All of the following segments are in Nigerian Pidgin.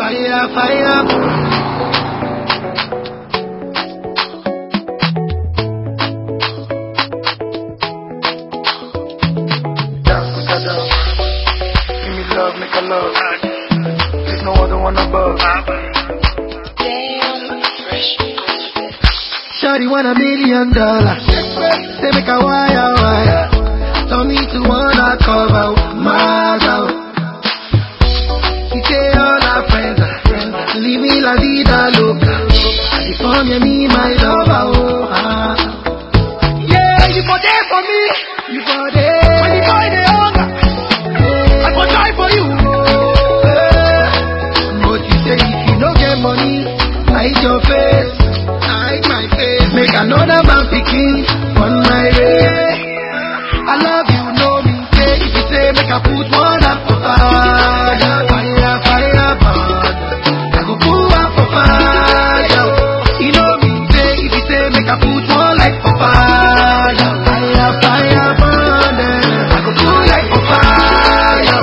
fire, fire. Give me love, make a love. There's no other one above. Damn, fresh. Shawty want $1 million. Say make a wire. Tell me to wanna cover my out. He say all our friends leave me la vida loca. If only me my lover, oh yeah, you for there for me, you for there. When the boy they hunger, I go die for you. But you say if you don't get money, hide your face, hide my face. Make another man picking on my way. I love you, know me, say if you say make I put one up for fire, fire, fire, burn. I go put up for fire. You know me, say if you say make I put one like for fire, fire, fire, burn. I go put like for fire.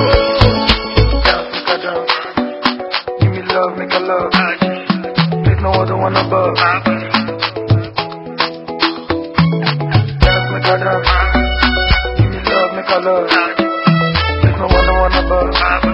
Give me love, make a love. There's no other one above. Make a dance. Give me love, make a love. There's no other one above.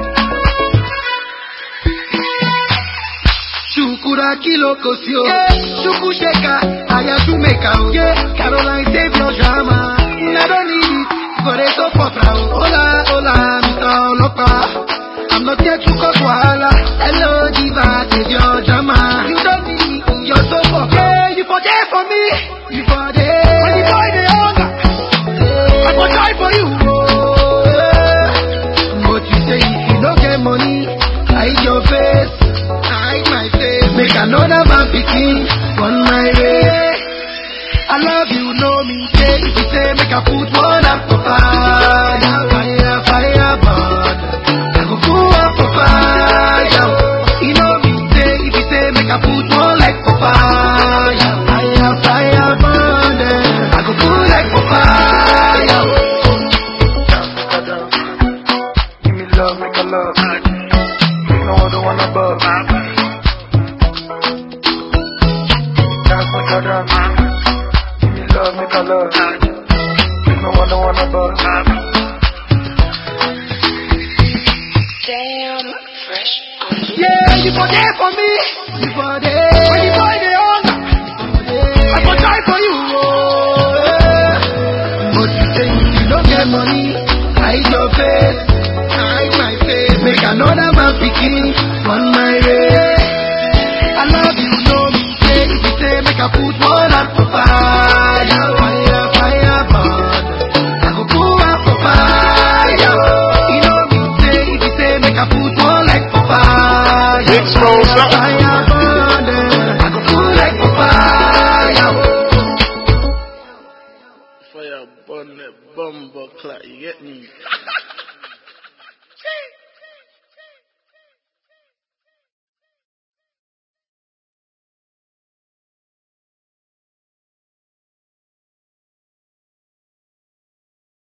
Shukura kilo kosio, shuku sheka, aya shumeka, yeah. Caroline save your drama, I don't need it, for it so for proud. Hola, hola, Mr. Olopa, I'm not here to cause wahala. Hello, diva, save your drama. You don't need me, you're so for proud. Yeah, you for there for me, you for there. When the boy they hunger, I go die for you. But you say if you don't get money, hide your face, hide my face. Make another man picking on my way. I love you, know me, say if you say make I put one up for fire, fire, fire, burn. I go put up for fire. You know me, say if you say make I put one like for fire, fire, fire, burn. I go put like for fire. Give me love, make a love. There's no other one above. Dance, make a dance. Give me love, make a love. There's no other one above. Damn, fresh. Yeah, you for there for me, you for there. When the boy they hunger, I go die for you. Yeah. But you say if you don't get money, hide your face, hide my face. Make another man picking on my way. I love you, know me, say if you say make I put one up for fire, fire, fire, burn. I go put up for fire. You know me, say if you say make I put one like for fire, Big Smoke, fire,